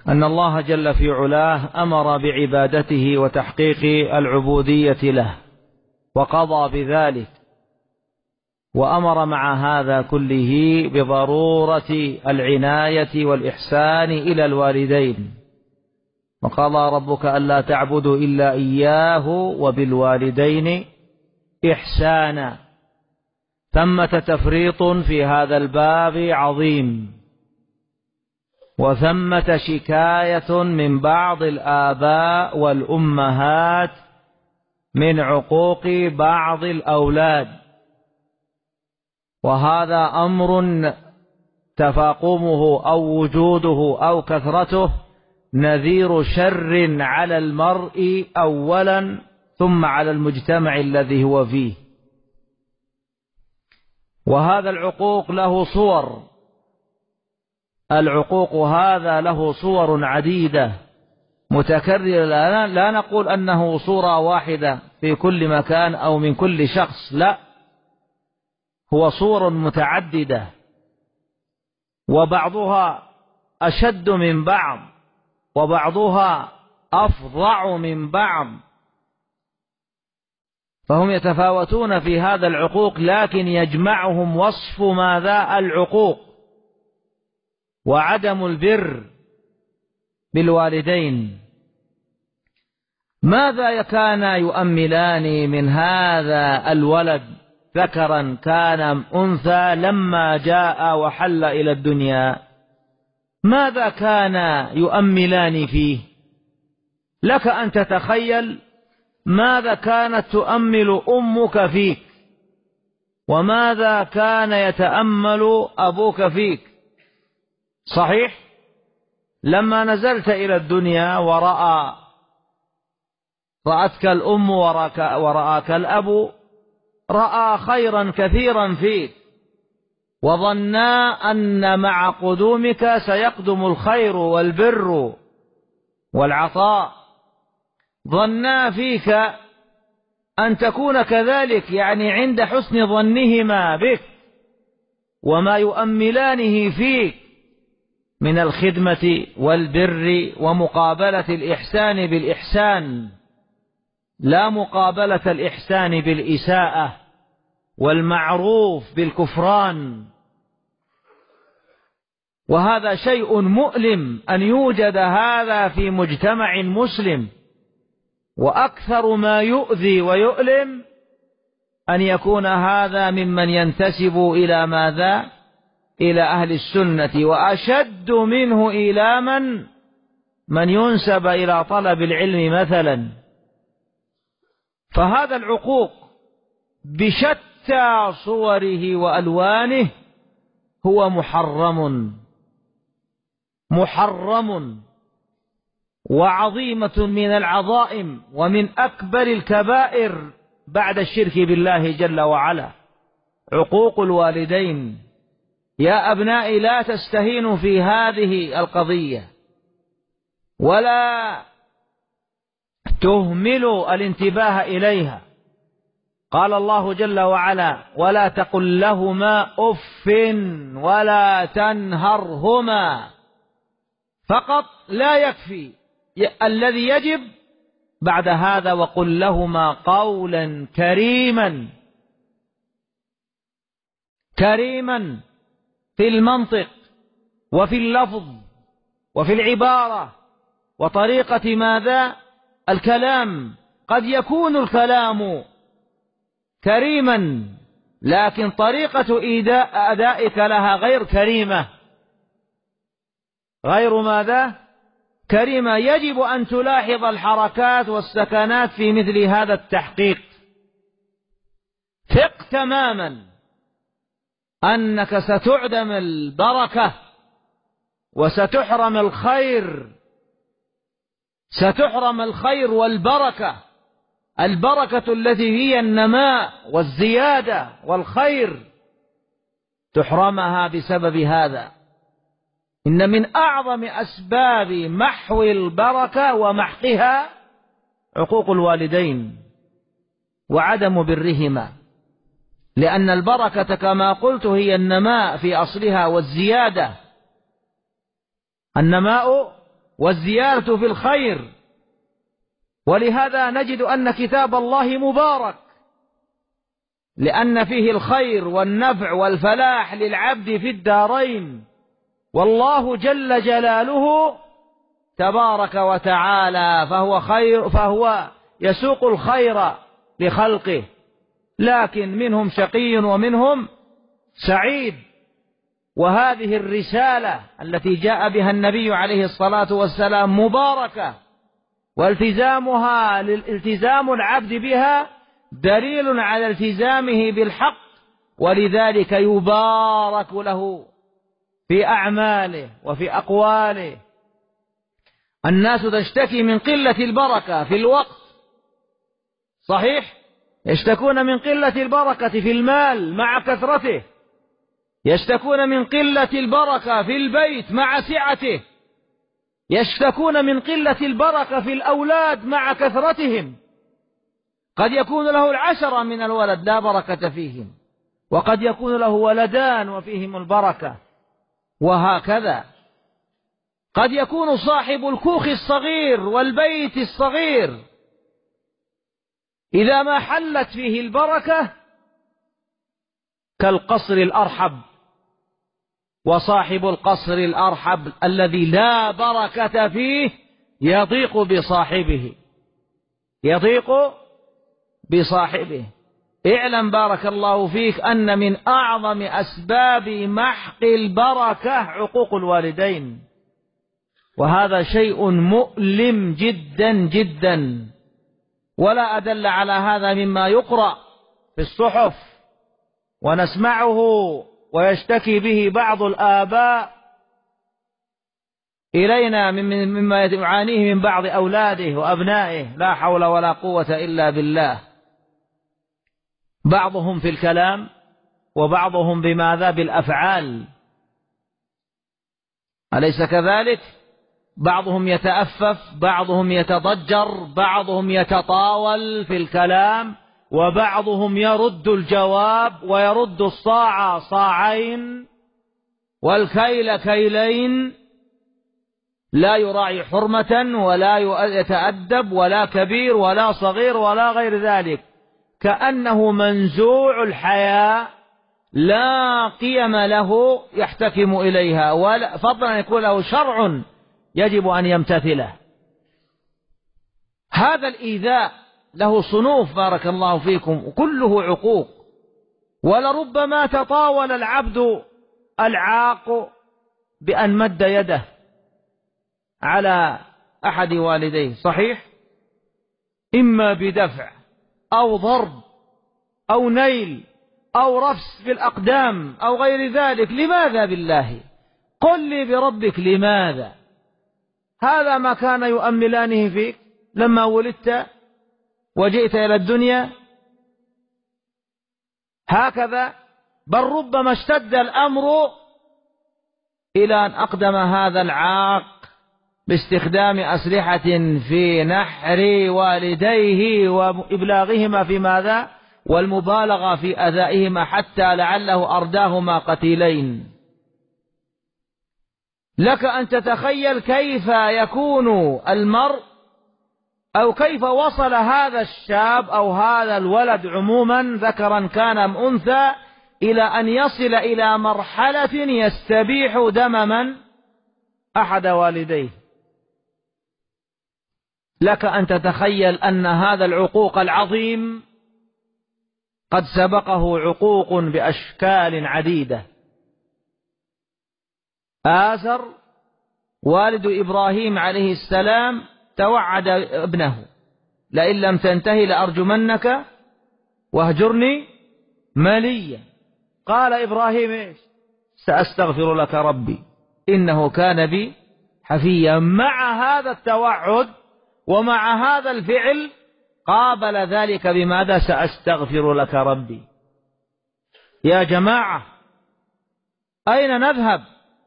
أن الله جل في علاه أمر بعبادته وتحقيق العبودية له وقضى بذلك، وأمر مع هذا كله بضرورة العناية والإحسان إلى الوالدين، وقضى ربك ألا تعبدوا إلا إياه وبالوالدين إحسانا. ثمة تفريط في هذا الباب عظيم، وثمة شكاية من بعض الآباء والأمهات من عقوق بعض الأولاد، وهذا أمر تفاقمه أو وجوده أو كثرته نذير شر على المرء أولا، ثم على المجتمع الذي هو فيه. وهذا العقوق له صور، العقوق هذا له صور عديدة متكررة، لا نقول أنه صورة واحدة في كل مكان أو من كل شخص، لا، هو صور متعددة، وبعضها أشد من بعض وبعضها أفظع من بعض، فهم يتفاوتون في هذا العقوق، لكن يجمعهم وصف ماذا؟ العقوق وعدم البر بالوالدين. ماذا كان يؤملان من هذا الولد ذكرا كان أنثى لما جاء وحل إلى الدنيا؟ ماذا كان يؤملان فيه؟ لك أن تتخيل ماذا كانت تؤمل أمك فيك، وماذا كان يتأمل أبوك فيك. صحيح؟ لما نزلت إلى الدنيا رأتك الأم ورآك الأب، رأى خيرا كثيرا فيك، وظنا أن مع قدومك سيقدم الخير والبر والعطاء، ظنا فيك أن تكون كذلك، يعني عند حسن ظنهما بك وما يؤملانه فيك من الخدمة والبر ومقابلة الإحسان بالإحسان، لا مقابلة الإحسان بالإساءة والمعروف بالكفران. وهذا شيء مؤلم أن يوجد هذا في مجتمع مسلم، وأكثر ما يؤذي ويؤلم أن يكون هذا ممن ينتسب إلى ماذا؟ إلى أهل السنة، وأشد منه إيلاما من ينسب إلى طلب العلم مثلا. فهذا العقوق بشتى صوره وألوانه هو محرم وعظيمة من العظائم، ومن أكبر الكبائر بعد الشرك بالله جل وعلا عقوق الوالدين. يا أبنائي لا تستهينوا في هذه القضية، ولا تهملوا الانتباه إليها. قال الله جل وعلا: ولا تقل لهما أف ولا تنهرهما. فقط لا يكفي، الذي يجب بعد هذا: وقل لهما قولا كريما في المنطق وفي اللفظ وفي العبارة وطريقة ماذا؟ الكلام. قد يكون الكلام كريما، لكن طريقة أدائك لها غير كريمة، غير ماذا؟ كريمة. يجب أن تلاحظ الحركات والسكنات في مثل هذا التحقيق. ثق تماما أنك ستعدم البركة وستحرم الخير والبركة، البركة التي هي النماء والزيادة والخير تحرمها بسبب هذا. إن من أعظم أسباب محو البركة ومحقها عقوق الوالدين وعدم برهما، لأن البركة كما قلت هي النماء في أصلها والزيادة. النماء والزيادة في الخير. ولهذا نجد أن كتاب الله مبارك، لأن فيه الخير والنفع والفلاح للعبد في الدارين. والله جل جلاله تبارك وتعالى فهو يسوق الخير لخلقه، لكن منهم شقي ومنهم سعيد. وهذه الرسالة التي جاء بها النبي عليه الصلاة والسلام مباركة، التزام العبد بها دليل على التزامه بالحق، ولذلك يبارك له في أعماله وفي أقواله. الناس تشتكي من قلة البركة في الوقت، صحيح، يشتكون من قلة البركة في المال مع كثرته، يشتكون من قلة البركة في البيت مع سعته، يشتكون من قلة البركة في الأولاد مع كثرتهم. قد يكون له 10 من الولد لا بركة فيهم، وقد يكون له 2 وفيهم البركة، وهكذا. قد يكون صاحب الكوخ الصغير والبيت الصغير إذا ما حلت فيه البركة كالقصر الأرحب، وصاحب القصر الأرحب الذي لا بركة فيه يضيق بصاحبه. اعلم بارك الله فيك أن من أعظم أسباب محق البركة عقوق الوالدين، وهذا شيء مؤلم جدا جدا، ولا أدل على هذا مما يقرأ في الصحف ونسمعه ويشتكي به بعض الآباء إلينا مما يعانيه من بعض أولاده وأبنائه، لا حول ولا قوة إلا بالله. بعضهم في الكلام وبعضهم بماذا؟ بالأفعال، أليس كذلك؟ بعضهم يتأفف، بعضهم يتضجر، بعضهم يتطاول في الكلام، وبعضهم يرد الجواب ويرد الصاع صاعين والكيل كيلين، لا يراعي حرمة ولا يتأدب، ولا كبير ولا صغير ولا غير ذلك، كأنه منزوع الحياة، لا قيم له يحتكم إليها، ولا فضلا أن يكون له شرع يجب أن يمتثله. هذا الإيذاء له صنوف بارك الله فيكم، وكله عقوق. ولربما تطاول العبد العاق بأن مد يده على أحد والديه، صحيح، إما بدفع أو ضرب أو نيل أو رفس بالأقدام أو غير ذلك. لماذا بالله؟ قل لي بربك لماذا؟ هذا ما كان يؤملانه فيك لما ولدت وجئت إلى الدنيا؟ هكذا، بل ربما اشتد الأمر إلى أن أقدم هذا العاق باستخدام أسلحة في نحر والديه وإبلاغهما في ماذا؟ والمبالغة في أذائهما، حتى لعله أرداهما قتيلين. لك أن تتخيل كيف يكون المرء، أو كيف وصل هذا الشاب أو هذا الولد عموما ذكرا كان أم أنثى إلى أن يصل إلى مرحلة يستبيح دم من؟ أحد والديه. لك أن تتخيل أن هذا العقوق العظيم قد سبقه عقوق بأشكال عديدة. آزر والد إبراهيم عليه السلام توعد ابنه: لئن لم تنتهي لأرجمنك واهجرني مليا. قال إبراهيم إيش؟ سأستغفر لك ربي إنه كان بي حفيا. مع هذا التوعد ومع هذا الفعل قابل ذلك بماذا؟ سأستغفر لك ربي. يا جماعة أين نذهب؟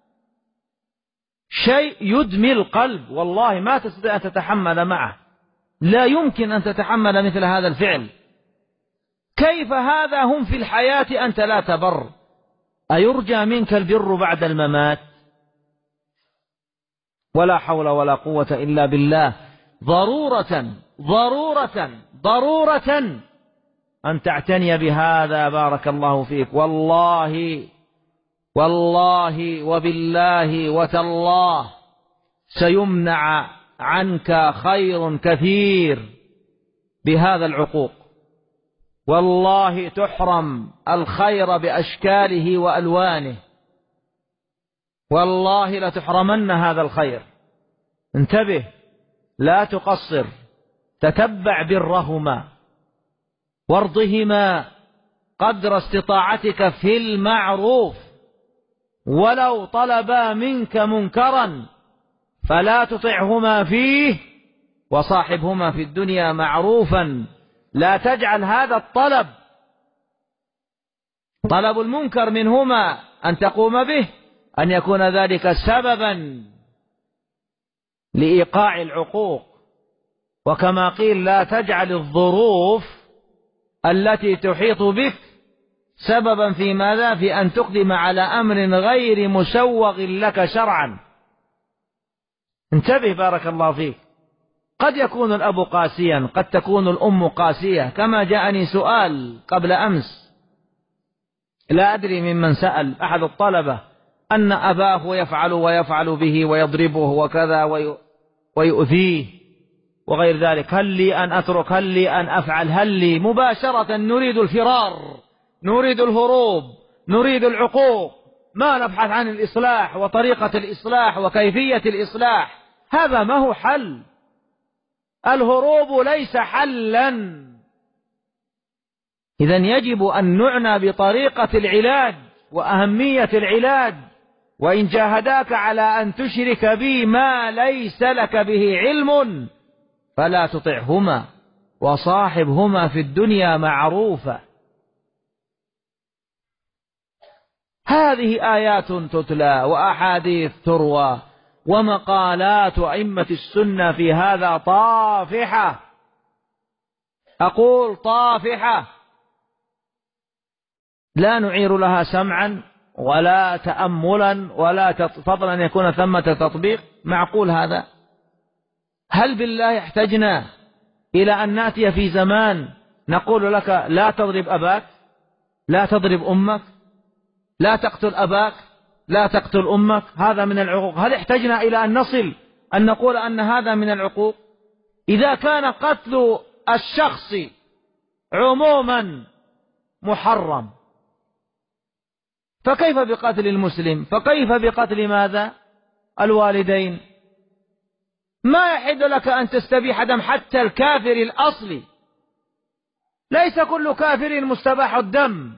شيء يدمي القلب، والله ما تستطيع أن تتحمل معه، لا يمكن أن تتحمل مثل هذا الفعل. كيف هذا هم في الحياة أنت لا تبر؟ أيرجى منك البر بعد الممات؟ ولا حول ولا قوة إلا بالله. ضرورة أن تعتني بهذا. بارك الله فيك. والله وبالله وتالله سيمنع عنك خير كثير بهذا العقوق. والله تحرم الخير بأشكاله وألوانه. والله لتحرمن هذا الخير. انتبه، لا تقصر، تتبع برهما وارضهما قدر استطاعتك في المعروف، ولو طلبا منك منكرا فلا تطعهما فيه، وصاحبهما في الدنيا معروفا. لا تجعل هذا طلب المنكر منهما أن تقوم به أن يكون ذلك سببا لإيقاع العقوق. وكما قيل لا تجعل الظروف التي تحيط بك سببا في ماذا؟ في أن تقدم على أمر غير مسوغ لك شرعا. انتبه بارك الله فيك. قد يكون الأب قاسيا، قد تكون الأم قاسية، كما جاءني سؤال قبل أمس، لا أدري ممن سأل، أحد الطلبة، أن أباه يفعل به ويضربه وكذا ويؤذيه وغير ذلك. هل لي أن أترك؟ هل لي أن أفعل؟ هل لي؟ مباشرة نريد الفرار، نريد الهروب، نريد العقوق، ما نبحث عن الإصلاح وطريقة الإصلاح وكيفية الإصلاح. هذا ما هو حل. الهروب ليس حلا. إذن يجب أن نعنى بطريقة العلاج وأهمية العلاج. وإن جاهداك على أن تشرك بي ما ليس لك به علم فلا تطعهما وصاحبهما في الدنيا معروفا. هذه آيات تتلى وأحاديث تروى ومقالات أئمة السنة في هذا طافحة. أقول طافحة، لا نعير لها سمعا ولا تأملا ولا فضلا أن يكون ثمة تطبيق. معقول هذا؟ هل بالله احتجنا إلى أن نأتي في زمان نقول لك لا تضرب أباك، لا تضرب أمك، لا تقتل أباك، لا تقتل أمك؟ هذا من العقوق. هل احتجنا إلى أن نصل أن نقول أن هذا من العقوق؟ إذا كان قتل الشخص عموما محرم، فكيف بقتل المسلم؟ فكيف بقتل ماذا؟ الوالدين. ما يحل لك أن تستبيح دم حتى الكافر الأصلي. ليس كل كافر مستباح الدم.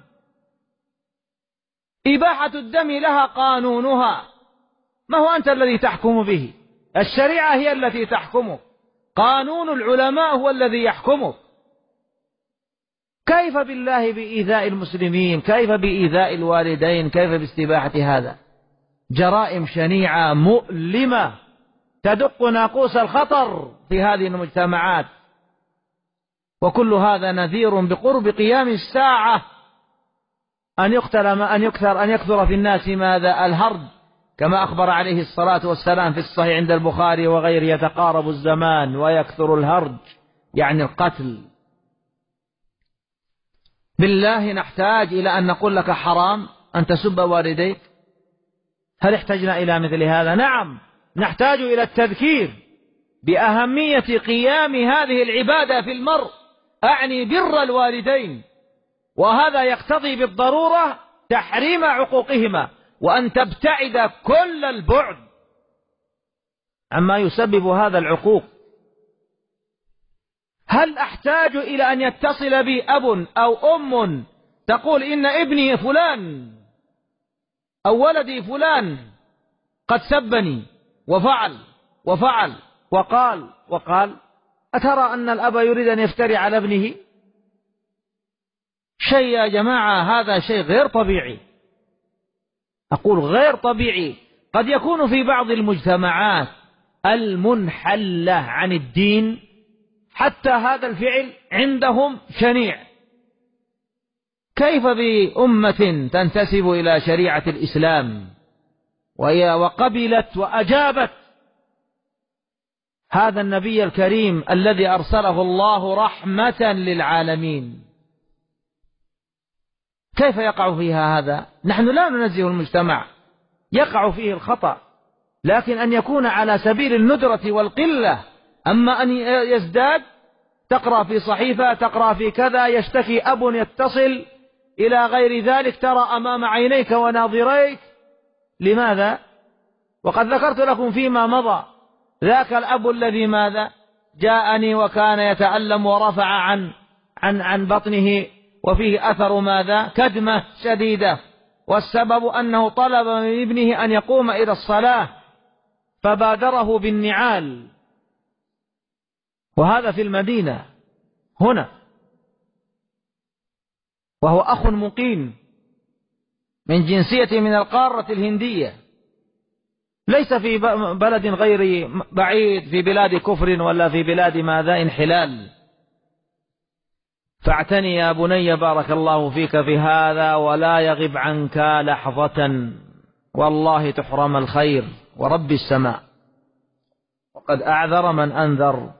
إباحة الدم لها قانونها، ما هو أنت الذي تحكم به. الشريعة هي التي تحكمك، قانون العلماء هو الذي يحكمك. كيف بالله بإيذاء المسلمين؟ كيف بإيذاء الوالدين؟ كيف باستباحة هذا؟ جرائم شنيعة مؤلمة تدق ناقوس الخطر في هذه المجتمعات. وكل هذا نذير بقرب قيام الساعة أن يكثر في الناس ماذا؟ الهرج، كما أخبر عليه الصلاة والسلام في الصحيح عند البخاري وغيره: يتقارب الزمان ويكثر الهرج، يعني القتل. بالله نحتاج إلى أن نقول لك حرام أن تسب والديك؟ هل احتجنا إلى مثل هذا؟ نعم، نحتاج إلى التذكير بأهمية قيام هذه العبادة في المرء، أعني بر الوالدين. وهذا يقتضي بالضرورة تحريم عقوقهما، وأن تبتعد كل البعد عما يسبب هذا العقوق. هل أحتاج إلى أن يتصل بي أب أو أم تقول إن ابني فلان أو ولدي فلان قد سبني وفعل وقال؟ أترى أن الأب يريد أن يفتري على ابنه؟ شيء يا جماعة، هذا شيء غير طبيعي. أقول غير طبيعي. قد يكون في بعض المجتمعات المنحلة عن الدين حتى هذا الفعل عندهم شنيع. كيف بأمة تنتسب إلى شريعة الإسلام وقبلت وأجابت هذا النبي الكريم الذي أرسله الله رحمة للعالمين، كيف يقع فيها هذا؟ نحن لا ننزه المجتمع، يقع فيه الخطأ، لكن أن يكون على سبيل الندرة والقلة. أما أن يزداد، تقرأ في صحيفة، تقرأ في كذا، يشتكي أب يتصل إلى غير ذلك، ترى أمام عينيك وناظريك. لماذا؟ وقد ذكرت لكم فيما مضى ذاك الأب الذي ماذا جاءني وكان يتألم ورفع عن بطنه وفيه أثر ماذا كدمة شديدة، والسبب أنه طلب من ابنه أن يقوم إلى الصلاة فبادره بالنعال، وهذا في المدينة هنا، وهو أخ مقيم من جنسية من القارة الهندية، ليس في بلد غير بعيد، في بلاد كفر ولا في بلاد ماذا انحلال. فاعتني يا بني بارك الله فيك في هذا، ولا يغب عنك لحظة، والله تحرم الخير ورب السماء، وقد أعذر من أنذر.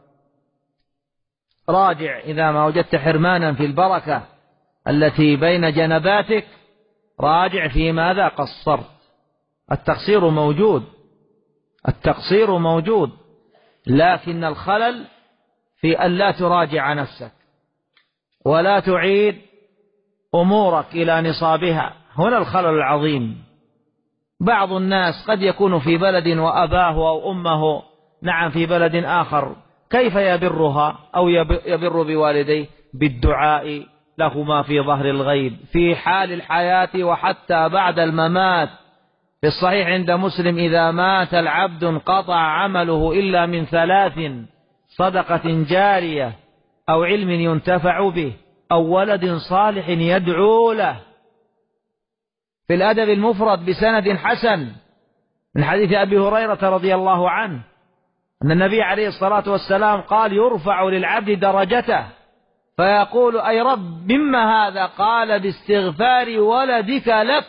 راجع إذا ما وجدت حرمانا في البركة التي بين جنباتك، راجع في ماذا قصرت. التقصير موجود، التقصير موجود، لكن الخلل في أن لا تراجع نفسك ولا تعيد أمورك إلى نصابها. هنا الخلل العظيم. بعض الناس قد يكون في بلد وأباه أو أمه نعم في بلد آخر، كيف يبرها أو يبر بوالديه؟ بالدعاء لهما في ظهر الغيب في حال الحياة وحتى بعد الممات. في الصحيح عند مسلم: إذا مات العبد انقطع عمله إلا من ثلاث: صدقة جارية، أو علم ينتفع به، أو ولد صالح يدعو له. في الأدب المفرد بسند حسن من حديث أبي هريرة رضي الله عنه أن النبي عليه الصلاة والسلام قال: يرفع للعبد درجته فيقول: أي رب مما هذا؟ قال: باستغفار ولدك لك،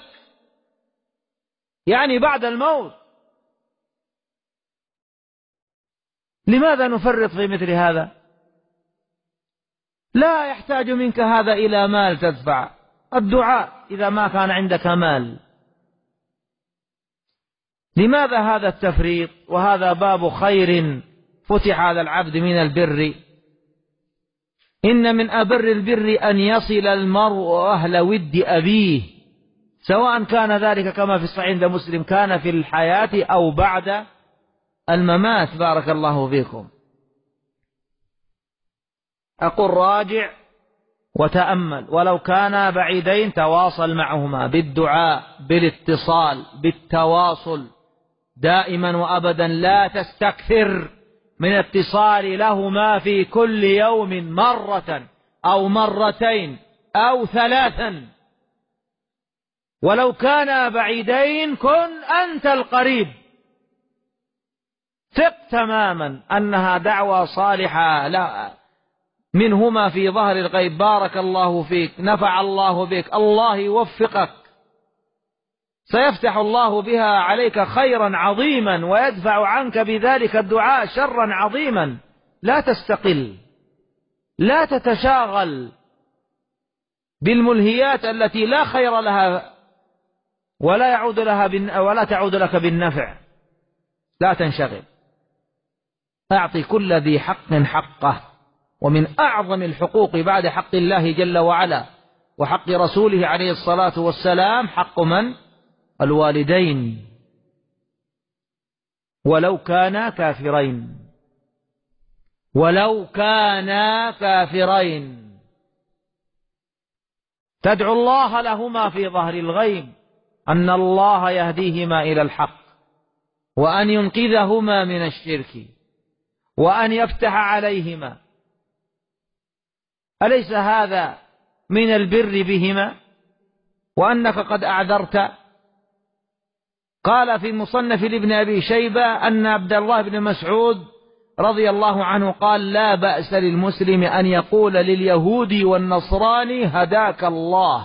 يعني بعد الموت. لماذا نفرط في مثل هذا؟ لا يحتاج منك هذا إلى مال تدفع، الدعاء إذا ما كان عندك مال. لماذا هذا التفريط؟ وهذا باب خير فتح على العبد من البر. إن من أبر البر أن يصل المرء أهل ود أبيه، سواء كان ذلك كما في الصحيح عند مسلم كان في الحياة أو بعد الممات. بارك الله فيكم. أقول راجع وتأمل، ولو كانا بعيدين تواصل معهما بالدعاء، بالاتصال، بالتواصل دائما وأبدا. لا تستكثر من اتصال لهما في كل يوم مرة أو مرتين أو ثلاثا. ولو كانا بعيدين كن أنت القريب، ثق تماما أنها دعوة صالحة لا منهما في ظهر الغيب. بارك الله فيك، نفع الله بك، الله يوفقك، سيفتح الله بها عليك خيرا عظيما ويدفع عنك بذلك الدعاء شرا عظيما. لا تستقل، لا تتشاغل بالملهيات التي لا خير لها ولا تعود لك بالنفع. لا تنشغل، أعطي كل ذي حق حقه. ومن أعظم الحقوق بعد حق الله جل وعلا وحق رسوله عليه الصلاة والسلام حق من؟ الوالدين، ولو كانا كافرين، ولو كانا كافرين. تدعو الله لهما في ظهر الغيب أن الله يهديهما إلى الحق، وأن ينقذهما من الشرك، وأن يفتح عليهما. أليس هذا من البر بهما؟ وأنك قد أعذرت. قال في المصنف لابن أبي شيبة أن عبد الله بن مسعود رضي الله عنه قال: لا بأس للمسلم أن يقول لليهودي والنصراني هداك الله،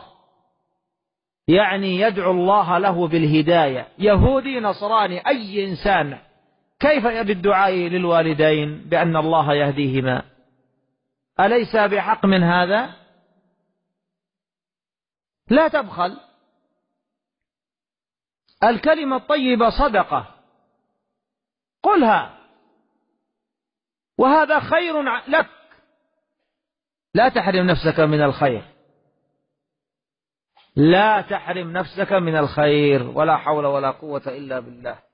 يعني يدعو الله له بالهداية. يهودي نصراني أي إنسان كيف بالدعاء للوالدين بأن الله يهديهما؟ أليس بحق من هذا؟ لا تبخل. الكلمة الطيبة صدقة، قلها، وهذا خير لك، لا تحرم نفسك من الخير، لا تحرم نفسك من الخير، ولا حول ولا قوة إلا بالله.